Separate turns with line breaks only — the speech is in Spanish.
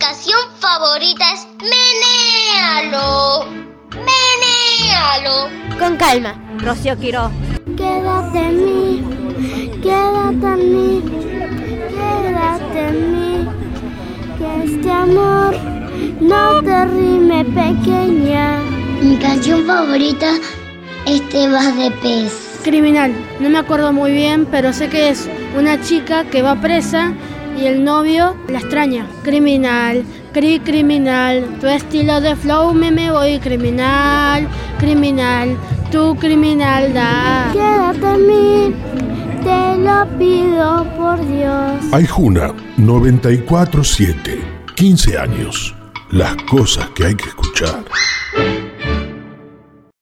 canción favorita es Menéalo. Menéalo.
Con calma, Rocío Quirós.
Quédate en mí, quédate en mí, quédate en mí. Que este amor no te rime, pequeña.
Mi canción favorita es Te vas de pez.
Criminal, no me acuerdo muy bien, pero sé que es una chica que va presa y el novio la extraña. Criminal, criminal, tu estilo de flow me voy. Criminal, criminal, tu criminalidad. Quédate en mí, te lo pido por Dios.
Aijuna 94.7, 15 años. Las cosas que hay que escuchar.